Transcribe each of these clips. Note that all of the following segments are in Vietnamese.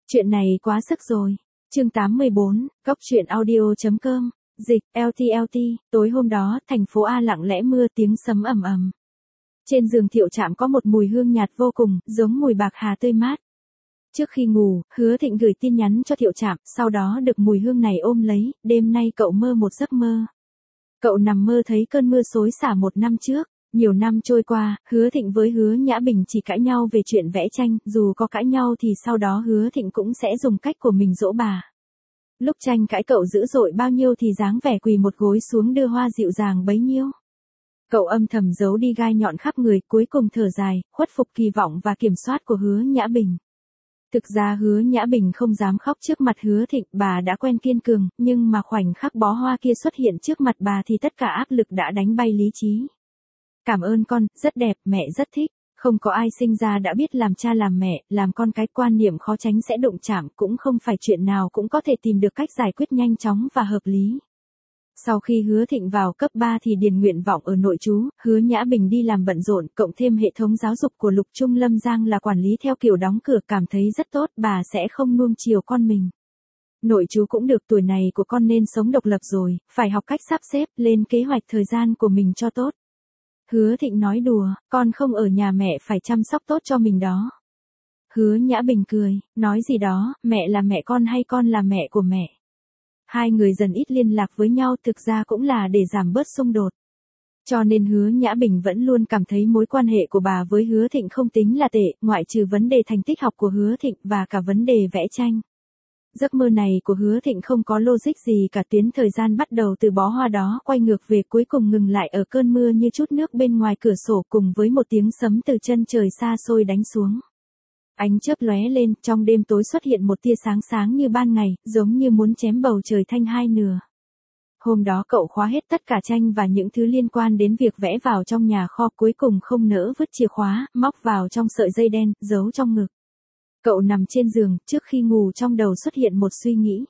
Chuyện này quá sức rồi. Chương 84, Cóc truyện audio.com. Dịch, LT. Tối hôm đó, thành phố A lặng lẽ mưa, tiếng sấm ầm ầm. Trên giường Thiệu Trạm có một mùi hương nhạt vô cùng, giống mùi bạc hà tươi mát. Trước khi ngủ, Hứa Thịnh gửi tin nhắn cho Thiệu Trạm, sau đó được mùi hương này ôm lấy, đêm nay cậu mơ một giấc mơ. Cậu nằm mơ thấy cơn mưa xối xả 1 năm trước. Nhiều năm trôi qua, Hứa Thịnh với Hứa Nhã Bình chỉ cãi nhau về chuyện vẽ tranh, dù có cãi nhau thì sau đó Hứa Thịnh cũng sẽ dùng cách của mình dỗ bà. Lúc tranh cãi cậu dữ dội bao nhiêu thì dáng vẻ quỳ một gối xuống đưa hoa dịu dàng bấy nhiêu. Cậu âm thầm giấu đi gai nhọn khắp người, cuối cùng thở dài, khuất phục kỳ vọng và kiểm soát của Hứa Nhã Bình. Thực ra Hứa Nhã Bình không dám khóc trước mặt Hứa Thịnh, bà đã quen kiên cường, nhưng mà khoảnh khắc bó hoa kia xuất hiện trước mặt bà thì tất cả áp lực đã đánh bay lý trí. Cảm ơn con, rất đẹp, mẹ rất thích. Không có ai sinh ra đã biết làm cha làm mẹ, làm con cái quan niệm khó tránh sẽ đụng chạm, cũng không phải chuyện nào cũng có thể tìm được cách giải quyết nhanh chóng và hợp lý. Sau khi Hứa Thịnh vào cấp 3 thì điền nguyện vọng ở nội trú, Hứa Nhã Bình đi làm bận rộn, cộng thêm hệ thống giáo dục của Lục Trung Lâm Giang là quản lý theo kiểu đóng cửa, cảm thấy rất tốt, bà sẽ không nuông chiều con mình. Nội trú cũng được, tuổi này của con nên sống độc lập rồi, phải học cách sắp xếp, lên kế hoạch thời gian của mình cho tốt. Hứa Thịnh nói đùa, con không ở nhà mẹ phải chăm sóc tốt cho mình đó. Hứa Nhã Bình cười, nói gì đó, mẹ là mẹ con hay con là mẹ của mẹ. Hai người dần ít liên lạc với nhau, thực ra cũng là để giảm bớt xung đột. Cho nên Hứa Nhã Bình vẫn luôn cảm thấy mối quan hệ của bà với Hứa Thịnh không tính là tệ, ngoại trừ vấn đề thành tích học của Hứa Thịnh và cả vấn đề vẽ tranh. Giấc mơ này của Hứa Thịnh không có logic gì cả, tuyến thời gian bắt đầu từ bó hoa đó quay ngược về, cuối cùng ngừng lại ở cơn mưa như chút nước bên ngoài cửa sổ, cùng với một tiếng sấm từ chân trời xa xôi đánh xuống. Ánh chớp lóe lên, trong đêm tối xuất hiện một tia sáng sáng như ban ngày, giống như muốn chém bầu trời thành hai nửa. Hôm đó cậu khóa hết tất cả tranh và những thứ liên quan đến việc vẽ vào trong nhà kho, cuối cùng không nỡ vứt chìa khóa, móc vào trong sợi dây đen, giấu trong ngực. Cậu nằm trên giường, trước khi ngủ trong đầu xuất hiện một suy nghĩ.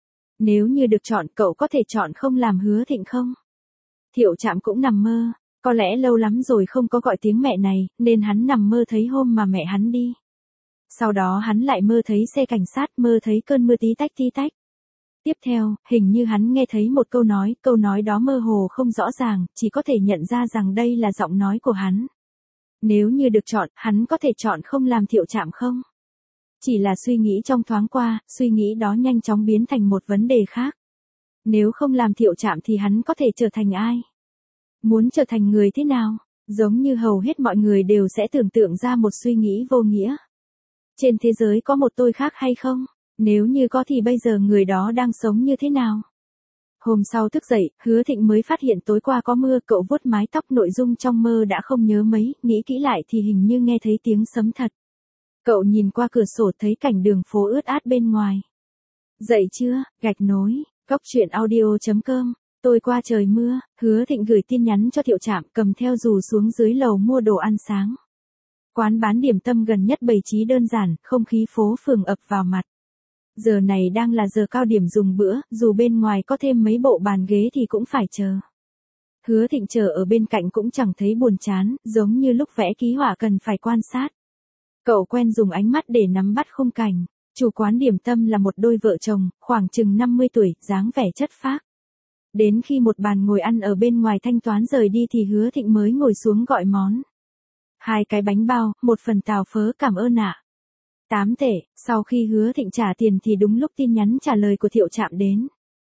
Nếu như được chọn, cậu có thể chọn không làm Hứa Thịnh không? Thiệu Trạm cũng nằm mơ, có lẽ lâu lắm rồi không có gọi tiếng mẹ này, nên hắn nằm mơ thấy hôm mà mẹ hắn đi. Sau đó hắn lại mơ thấy xe cảnh sát, mơ thấy cơn mưa tí tách. Tiếp theo, hình như hắn nghe thấy một câu nói đó mơ hồ không rõ ràng, chỉ có thể nhận ra rằng đây là giọng nói của hắn. Nếu như được chọn, hắn có thể chọn không làm Thiệu Trạm không? Chỉ là suy nghĩ trong thoáng qua, suy nghĩ đó nhanh chóng biến thành một vấn đề khác. Nếu không làm Thiệu Trạm thì hắn có thể trở thành ai? Muốn trở thành người thế nào? Giống như hầu hết mọi người đều sẽ tưởng tượng ra một suy nghĩ vô nghĩa. Trên thế giới có một tôi khác hay không? Nếu như có thì bây giờ người đó đang sống như thế nào? Hôm sau thức dậy, Hứa Thịnh mới phát hiện tối qua có mưa, cậu vuốt mái tóc, nội dung trong mơ đã không nhớ mấy, nghĩ kỹ lại thì hình như nghe thấy tiếng sấm thật. Cậu nhìn qua cửa sổ thấy cảnh đường phố ướt át bên ngoài. Dậy chưa, gạch nối, Cóc truyện audio.com. Tôi qua trời mưa, Hứa Thịnh gửi tin nhắn cho Thiệu Trạm, cầm theo dù xuống dưới lầu mua đồ ăn sáng. Quán bán điểm tâm gần nhất bày trí đơn giản, không khí phố phường ập vào mặt. Giờ này đang là giờ cao điểm dùng bữa, dù bên ngoài có thêm mấy bộ bàn ghế thì cũng phải chờ. Hứa Thịnh chờ ở bên cạnh cũng chẳng thấy buồn chán, giống như lúc vẽ ký họa cần phải quan sát. Cậu quen dùng ánh mắt để nắm bắt khung cảnh. Chủ quán điểm tâm là một đôi vợ chồng, khoảng chừng 50 tuổi, dáng vẻ chất phác. Đến khi một bàn ngồi ăn ở bên ngoài thanh toán rời đi thì Hứa Thịnh mới ngồi xuống gọi món. 2 cái bánh bao, 1 phần tàu phớ, cảm ơn ạ. 8 tệ, sau khi Hứa Thịnh trả tiền thì đúng lúc tin nhắn trả lời của Thiệu Trạm đến.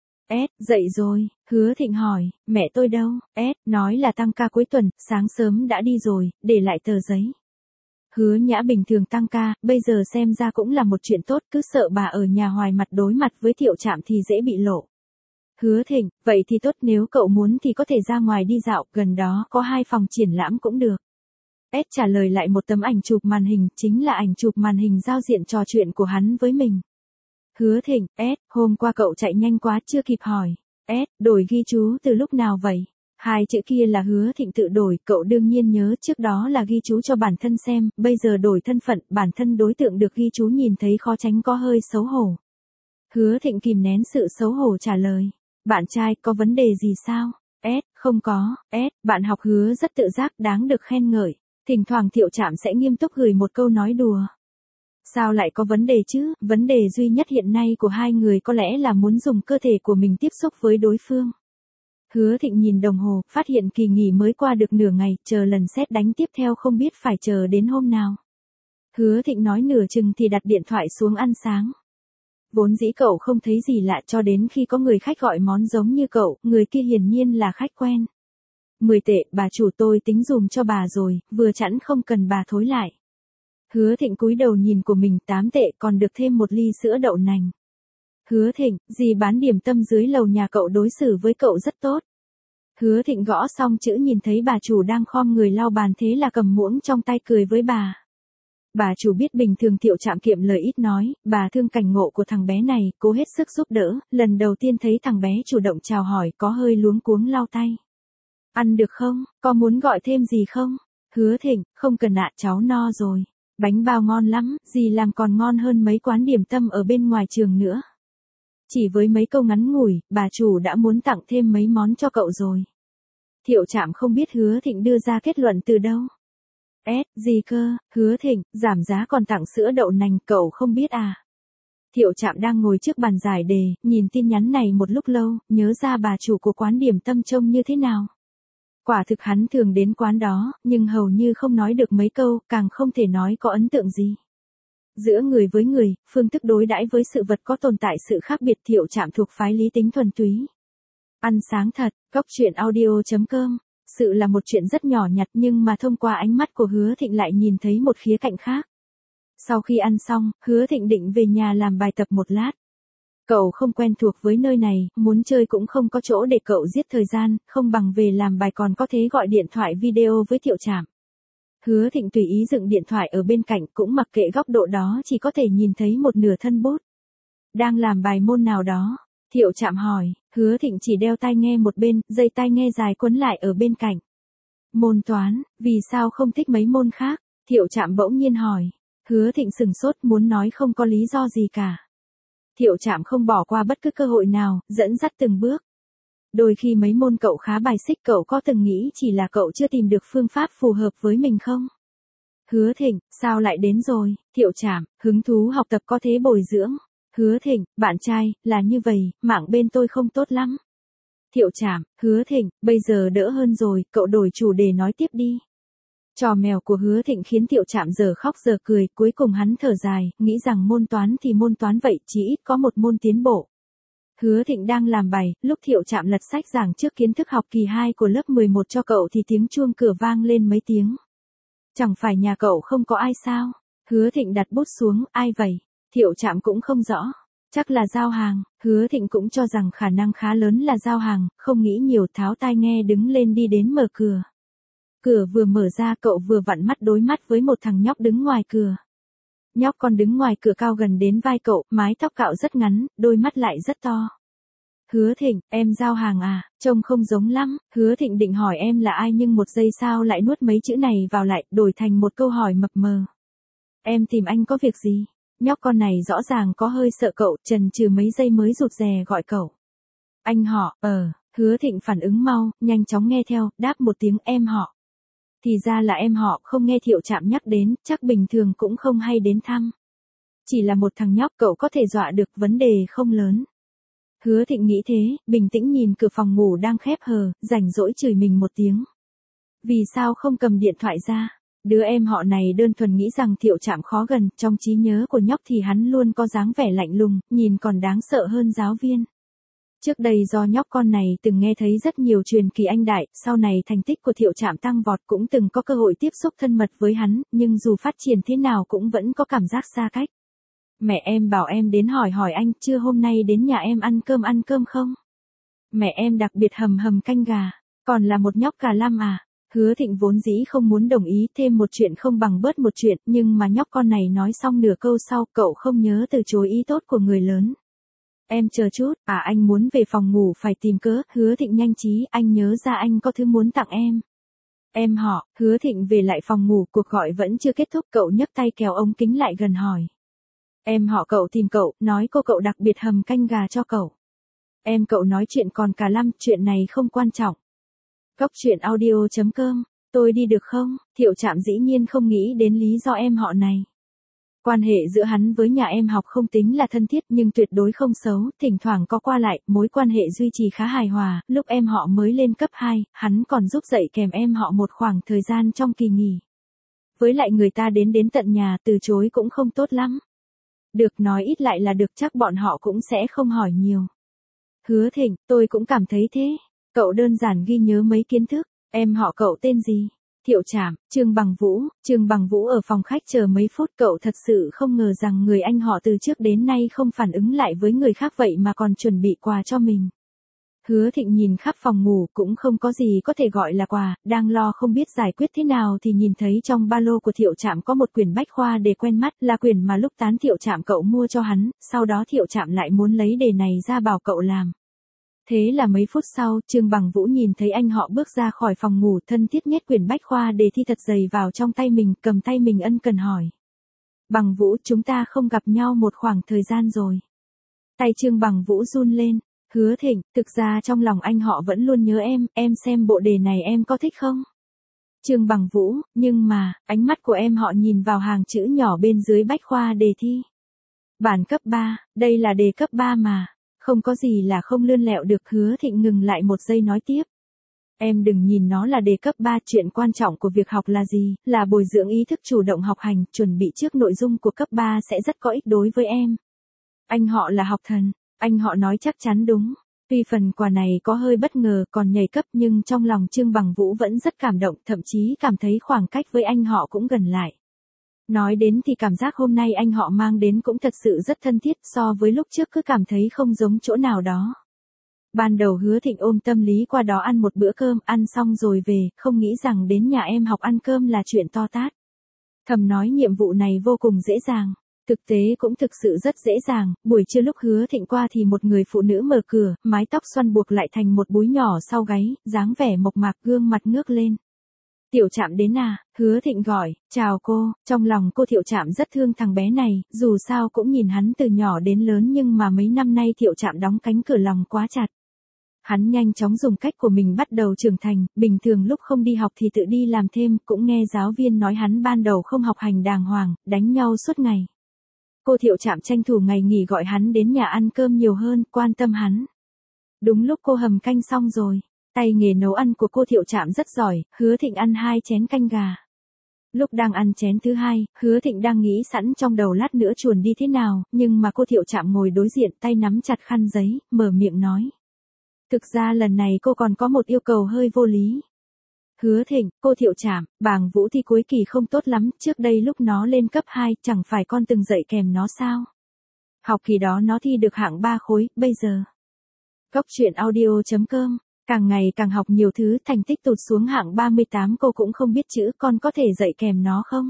Dậy rồi, Hứa Thịnh hỏi, mẹ tôi đâu? Nói là tăng ca cuối tuần, sáng sớm đã đi rồi, để lại tờ giấy. Hứa Nhã bình thường tăng ca, bây giờ xem ra cũng là một chuyện tốt, cứ sợ bà ở nhà hoài mặt đối mặt với Thiệu Trạm thì dễ bị lộ. Hứa Thịnh, vậy thì tốt, nếu cậu muốn thì có thể ra ngoài đi dạo, gần đó có 2 phòng triển lãm cũng được. Trả lời lại một tấm ảnh chụp màn hình, chính là ảnh chụp màn hình giao diện trò chuyện của hắn với mình. Hứa Thịnh, hôm qua cậu chạy nhanh quá chưa kịp hỏi. Đổi ghi chú từ lúc nào vậy? 2 chữ kia là Hứa Thịnh tự đổi, cậu đương nhiên nhớ, trước đó là ghi chú cho bản thân xem, bây giờ đổi thân phận, bản thân đối tượng được ghi chú nhìn thấy khó tránh có hơi xấu hổ. Hứa Thịnh kìm nén sự xấu hổ trả lời. Bạn trai, có vấn đề gì sao? Không có. Bạn học Hứa rất tự giác, đáng được khen ngợi. Thỉnh thoảng Thiệu Trạm sẽ nghiêm túc gửi một câu nói đùa. Sao lại có vấn đề chứ, vấn đề duy nhất hiện nay của hai người có lẽ là muốn dùng cơ thể của mình tiếp xúc với đối phương. Hứa Thịnh nhìn đồng hồ, phát hiện kỳ nghỉ mới qua được nửa ngày, chờ lần sét đánh tiếp theo không biết phải chờ đến hôm nào. Hứa Thịnh nói nửa chừng thì đặt điện thoại xuống ăn sáng. Vốn dĩ cậu không thấy gì lạ cho đến khi có người khách gọi món giống như cậu, người kia hiển nhiên là khách quen. 10 tệ, bà chủ tôi tính dùm cho bà rồi, vừa chẵn không cần bà thối lại. Hứa Thịnh cúi đầu nhìn của mình 8 tệ còn được thêm một ly sữa đậu nành. Hứa Thịnh, dì bán điểm tâm dưới lầu nhà cậu đối xử với cậu rất tốt. Hứa Thịnh gõ xong chữ nhìn thấy bà chủ đang khom người lau bàn thế là cầm muỗng trong tay cười với bà. Bà chủ biết bình thường Thiệu Trạm kiệm lời ít nói, bà thương cảnh ngộ của thằng bé này, cố hết sức giúp đỡ, lần đầu tiên thấy thằng bé chủ động chào hỏi có hơi luống cuống lau tay. Ăn được không, có muốn gọi thêm gì không? Hứa Thịnh, không cần ạ, cháu no rồi. Bánh bao ngon lắm, dì làm còn ngon hơn mấy quán điểm tâm ở bên ngoài trường nữa. Chỉ với mấy câu ngắn ngủi, bà chủ đã muốn tặng thêm mấy món cho cậu rồi. Thiệu Trạm không biết Hứa Thịnh đưa ra kết luận từ đâu. Gì cơ, Hứa Thịnh, giảm giá còn tặng sữa đậu nành, cậu không biết à? Thiệu Trạm đang ngồi trước bàn giải đề, nhìn tin nhắn này một lúc lâu, nhớ ra bà chủ của quán điểm tâm trông như thế nào. Quả thực hắn thường đến quán đó, nhưng hầu như không nói được mấy câu, càng không thể nói có ấn tượng gì. Giữa người với người, phương thức đối đãi với sự vật có tồn tại sự khác biệt. Thiệu Trạm thuộc phái lý tính thuần túy. Ăn sáng thật, Cóc Truyện Audio.com. Sự là một chuyện rất nhỏ nhặt nhưng mà thông qua ánh mắt của Hứa Thịnh lại nhìn thấy một khía cạnh khác. Sau khi ăn xong, Hứa Thịnh định về nhà làm bài tập một lát. Cậu không quen thuộc với nơi này, muốn chơi cũng không có chỗ để cậu giết thời gian, không bằng về làm bài còn có thể gọi điện thoại video với Thiệu Trạm. Hứa Thịnh tùy ý dựng điện thoại ở bên cạnh cũng mặc kệ góc độ đó chỉ có thể nhìn thấy một nửa thân bút. Đang làm bài môn nào đó? Thiệu Trạm hỏi, Hứa Thịnh chỉ đeo tai nghe một bên, dây tai nghe dài quấn lại ở bên cạnh. Môn toán, vì sao không thích mấy môn khác? Thiệu Trạm bỗng nhiên hỏi. Hứa Thịnh sừng sốt muốn nói không có lý do gì cả. Thiệu Trạm không bỏ qua bất cứ cơ hội nào, dẫn dắt từng bước. Đôi khi mấy môn cậu khá bài xích, cậu có từng nghĩ chỉ là cậu chưa tìm được phương pháp phù hợp với mình không? Hứa Thịnh, sao lại đến rồi? Thiệu Trạm, hứng thú học tập có thế bồi dưỡng. Hứa Thịnh, bạn trai, là như vậy, mạng bên tôi không tốt lắm. Thiệu Trạm, Hứa Thịnh, bây giờ đỡ hơn rồi, cậu đổi chủ đề nói tiếp đi. Trò mèo của Hứa Thịnh khiến Thiệu Trạm giờ khóc giờ cười, cuối cùng hắn thở dài, nghĩ rằng môn toán thì môn toán vậy, chỉ ít có một môn tiến bộ. Hứa Thịnh đang làm bài, lúc Thiệu Trạm lật sách giảng trước kiến thức học kỳ 2 của lớp 11 cho cậu thì tiếng chuông cửa vang lên mấy tiếng. Chẳng phải nhà cậu không có ai sao? Hứa Thịnh đặt bút xuống, ai vậy? Thiệu Trạm cũng không rõ. Chắc là giao hàng. Hứa Thịnh cũng cho rằng khả năng khá lớn là giao hàng, không nghĩ nhiều, tháo tai nghe đứng lên đi đến mở cửa. Cửa vừa mở ra cậu vừa vặn mắt đối mắt với một thằng nhóc đứng ngoài cửa. Nhóc con đứng ngoài cửa cao gần đến vai cậu, mái tóc cạo rất ngắn, đôi mắt lại rất to. Hứa Thịnh, em giao hàng à, trông không giống lắm. Hứa Thịnh định hỏi em là ai nhưng một giây sau lại nuốt mấy chữ này vào lại, đổi thành một câu hỏi mập mờ. Em tìm anh có việc gì? Nhóc con này rõ ràng có hơi sợ cậu, chần chừ mấy giây mới rụt rè gọi cậu. Anh họ, Hứa Thịnh phản ứng mau, nhanh chóng nghe theo, đáp một tiếng em họ. Thì ra là em họ, không nghe Thiệu Trạm nhắc đến, chắc bình thường cũng không hay đến thăm. Chỉ là một thằng nhóc cậu có thể dọa được, vấn đề không lớn. Hứa Thịnh nghĩ thế, bình tĩnh nhìn cửa phòng ngủ đang khép hờ, rảnh rỗi chửi mình một tiếng. Vì sao không cầm điện thoại ra? Đứa em họ này đơn thuần nghĩ rằng Thiệu Trạm khó gần, trong trí nhớ của nhóc thì hắn luôn có dáng vẻ lạnh lùng, nhìn còn đáng sợ hơn giáo viên. Trước đây do nhóc con này từng nghe thấy rất nhiều truyền kỳ anh đại, sau này thành tích của Thiệu Trạm tăng vọt cũng từng có cơ hội tiếp xúc thân mật với hắn, nhưng dù phát triển thế nào cũng vẫn có cảm giác xa cách. Mẹ em bảo em đến hỏi anh, chưa hôm nay đến nhà em ăn cơm không? Mẹ em đặc biệt hầm hầm canh gà, còn là một nhóc cà lăm à? Hứa Thịnh vốn dĩ không muốn đồng ý, thêm một chuyện không bằng bớt một chuyện, nhưng mà nhóc con này nói xong nửa câu sau, cậu không nhớ từ chối ý tốt của người lớn. Em chờ chút, anh muốn về phòng ngủ phải tìm cớ. Hứa Thịnh nhanh trí, anh nhớ ra anh có thứ muốn tặng em. Em họ. Hứa Thịnh về lại phòng ngủ, cuộc gọi vẫn chưa kết thúc, cậu nhấc tay kéo ống kính lại gần hỏi. Em họ cậu tìm cậu, nói cô cậu đặc biệt hầm canh gà cho cậu. Em cậu nói chuyện còn cả lăm, chuyện này không quan trọng. Cóc Truyện Audio.com, tôi đi được không? Thiệu Trạm dĩ nhiên không nghĩ đến lý do em họ này. Quan hệ giữa hắn với nhà em học không tính là thân thiết nhưng tuyệt đối không xấu, thỉnh thoảng có qua lại, mối quan hệ duy trì khá hài hòa, lúc em họ mới lên cấp 2, hắn còn giúp dạy kèm em họ một khoảng thời gian trong kỳ nghỉ. Với lại người ta đến tận nhà, từ chối cũng không tốt lắm. Được, nói ít lại là được, chắc bọn họ cũng sẽ không hỏi nhiều. Hứa Thịnh, tôi cũng cảm thấy thế. Cậu đơn giản ghi nhớ mấy kiến thức. Em họ cậu tên gì? Thiệu Trảm, Trương Bằng Vũ ở phòng khách chờ mấy phút, cậu thật sự không ngờ rằng người anh họ từ trước đến nay không phản ứng lại với người khác vậy mà còn chuẩn bị quà cho mình. Hứa Thịnh nhìn khắp phòng ngủ cũng không có gì có thể gọi là quà, đang lo không biết giải quyết thế nào thì nhìn thấy trong ba lô của Thiệu Trảm có một quyển bách khoa đề quen mắt, là quyển mà lúc tán Thiệu Trảm cậu mua cho hắn, sau đó Thiệu Trảm lại muốn lấy đề này ra bảo cậu làm. Thế là mấy phút sau, Trương Bằng Vũ nhìn thấy anh họ bước ra khỏi phòng ngủ, thân thiết nhét quyển bách khoa đề thi thật dày vào trong tay mình, cầm tay mình ân cần hỏi. Bằng Vũ, chúng ta không gặp nhau một khoảng thời gian rồi. Tay Trương Bằng Vũ run lên. Hứa Thịnh, thực ra trong lòng anh họ vẫn luôn nhớ em xem bộ đề này em có thích không? Trương Bằng Vũ, nhưng mà, ánh mắt của em họ nhìn vào hàng chữ nhỏ bên dưới bách khoa đề thi. Bản cấp 3, đây là đề cấp 3 mà. Không có gì là không lươn lẹo được. Hứa Thịnh ngừng lại một giây nói tiếp. Em đừng nhìn nó là đề cấp 3, chuyện quan trọng của việc học là gì, là bồi dưỡng ý thức chủ động học hành, chuẩn bị trước nội dung của cấp 3 sẽ rất có ích đối với em. Anh họ là học thần, anh họ nói chắc chắn đúng. Tuy phần quà này có hơi bất ngờ còn nhảy cấp nhưng trong lòng Trương Bằng Vũ vẫn rất cảm động, thậm chí cảm thấy khoảng cách với anh họ cũng gần lại. Nói đến thì cảm giác hôm nay anh họ mang đến cũng thật sự rất thân thiết, so với lúc trước cứ cảm thấy không giống chỗ nào đó. Ban đầu Hứa Thịnh ôm tâm lý qua đó ăn một bữa cơm, ăn xong rồi về, không nghĩ rằng đến nhà em học ăn cơm là chuyện to tát. Thầm nói nhiệm vụ này vô cùng dễ dàng. Thực tế cũng thực sự rất dễ dàng, buổi trưa lúc Hứa Thịnh qua thì một người phụ nữ mở cửa, mái tóc xoăn buộc lại thành một búi nhỏ sau gáy, dáng vẻ mộc mạc, gương mặt ngước lên. Tiểu Trạm đến à? Hứa Thịnh gọi, chào cô, trong lòng cô Thiệu Trạm rất thương thằng bé này, dù sao cũng nhìn hắn từ nhỏ đến lớn nhưng mà mấy năm nay Thiệu Trạm đóng cánh cửa lòng quá chặt. Hắn nhanh chóng dùng cách của mình bắt đầu trưởng thành, bình thường lúc không đi học thì tự đi làm thêm, cũng nghe giáo viên nói hắn ban đầu không học hành đàng hoàng, đánh nhau suốt ngày. Cô Thiệu Trạm tranh thủ ngày nghỉ gọi hắn đến nhà ăn cơm nhiều hơn, quan tâm hắn. Đúng lúc cô hầm canh xong rồi, tay nghề nấu ăn của cô Thiệu Trạm rất giỏi, Hứa Thịnh ăn 2 chén canh gà. Lúc đang ăn chén thứ 2, Hứa Thịnh đang nghĩ sẵn trong đầu lát nữa chuồn đi thế nào, nhưng mà cô Thiệu Trạm ngồi đối diện, tay nắm chặt khăn giấy, mở miệng nói. Thực ra lần này cô còn có một yêu cầu hơi vô lý. Hứa Thịnh, cô Thiệu Trạm, Bàng Vũ thi cuối kỳ không tốt lắm, trước đây lúc nó lên cấp 2, chẳng phải con từng dạy kèm nó sao? Học kỳ đó nó thi được hạng 3 khối, bây giờ. Cóc truyện audio.com, càng ngày càng học nhiều thứ, thành tích tụt xuống hạng 38, cô cũng không biết chữ, con có thể dạy kèm nó không?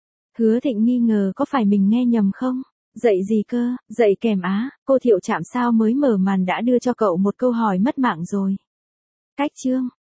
Hứa Thịnh nghi ngờ có phải mình nghe nhầm không? Dạy gì cơ, dạy kèm á, cô Thiệu Trạm sao mới mở màn đã đưa cho cậu một câu hỏi mất mạng rồi. Cách chương.